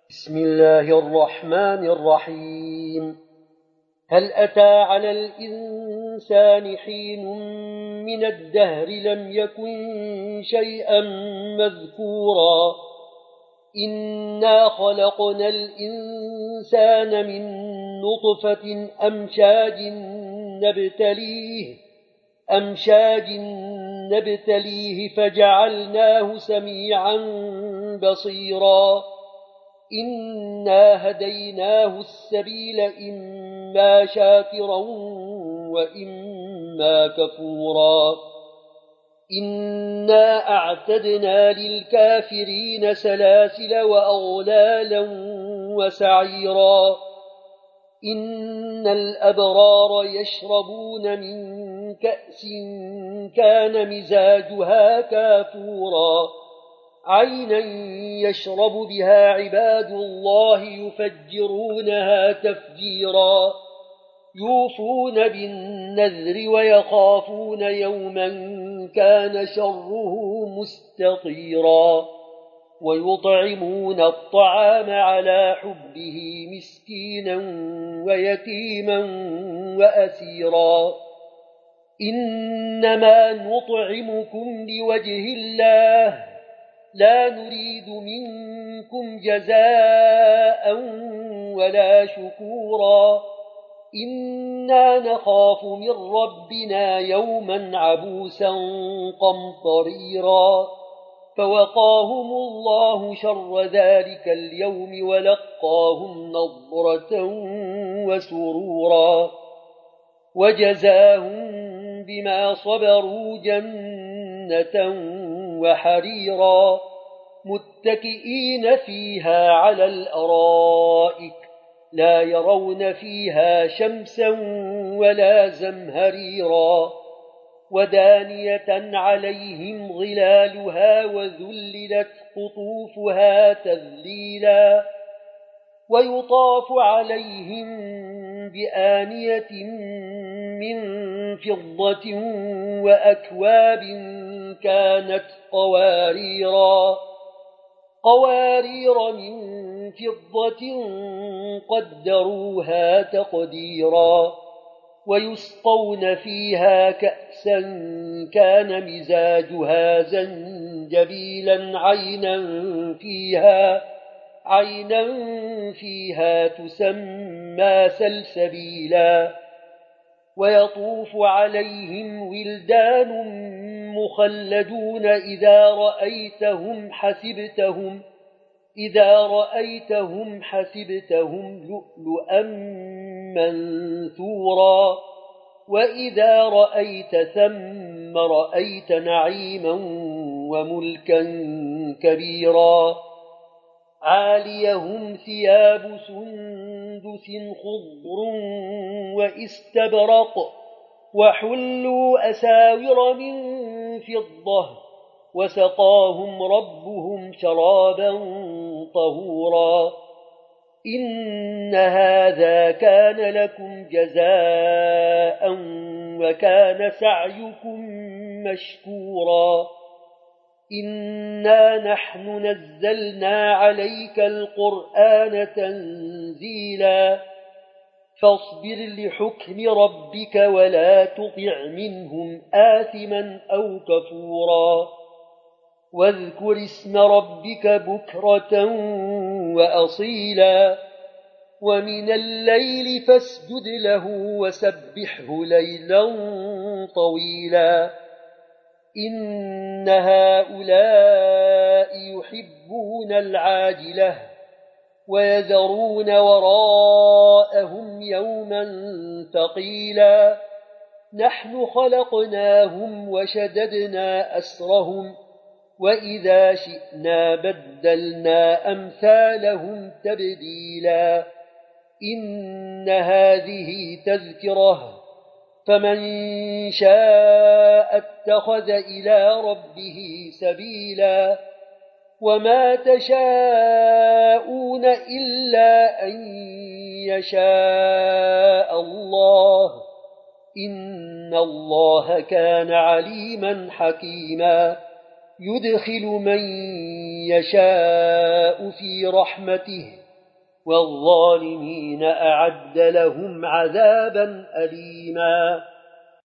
بسم الله الرحمن الرحيم. هل أتى على الإنسان حين من الدهر لم يكن شيئا مذكورا إنا خلقنا الإنسان من نطفة أمشاج نبتليه فجعلناه سميعا بصيرا إنا هديناه السبيل إما شاكرا وإما كفورا إنا أعتدنا للكافرين سلاسل وأغلالا وسعيرا إن الأبرار يشربون من كأس كان مزاجها كافورا عينا يشرب بها عباد الله يفجرونها تفجيرا يوفون بالنذر ويخافون يوما كان شره مستطيرا ويطعمون الطعام على حبه مسكينا ويتيما وأسيرا إنما نطعمكم لوجه الله لا نريد منكم جزاء ولا شكورا إنا نخاف من ربنا يوما عبوسا قمطريرا فوقاهم الله شر ذلك اليوم ولقاهم نضرة وسرورا وجزاهم بما صبروا جنة وحريرا متكئين فيها على الأرائك لا يرون فيها شمسا ولا زمهريرا ودانية عليهم ظلالها وذللت قطوفها تذليلا ويطاف عليهم بآنية من فضة وأكواب كانت قوارير من فضة قدروها تقديرا ويسقون فيها كأسا كان مزاجها زنجبيلا عينا فيها تسمى سلسبيلا ويطوف عليهم ولدان مخلدون إذا رأيتهم حسبتهم لؤلؤا منثورا وإذا رأيت ثم رأيت نعيما وملكا كبيرا عاليهم ثياب سندس خضر واستبرق وحلوا أساور من فضة وسقاهم ربهم شرابا طهورا إن هذا كان لكم جزاء وكان سعيكم مشكورا إنا نحن نزلنا عليك القرآن تنزيلا فاصبر لحكم ربك ولا تطع منهم آثما أو كفورا واذكر اسم ربك بكرة وأصيلا ومن الليل فاسجد له وسبحه ليلا طويلا إن هؤلاء يحبون العاجلة ويذرون وراءهم يوما ثقيلا نحن خلقناهم وشددنا أسرهم وإذا شئنا بدلنا أمثالهم تبديلا إن هذه تذكرة فمن شاء اتخذ إلى ربه سبيلا وما تشاءون إلا أن يشاء الله إن الله كان عليما حكيما يدخل من يشاء في رحمته والظالمين أعد لهم عذابا أليما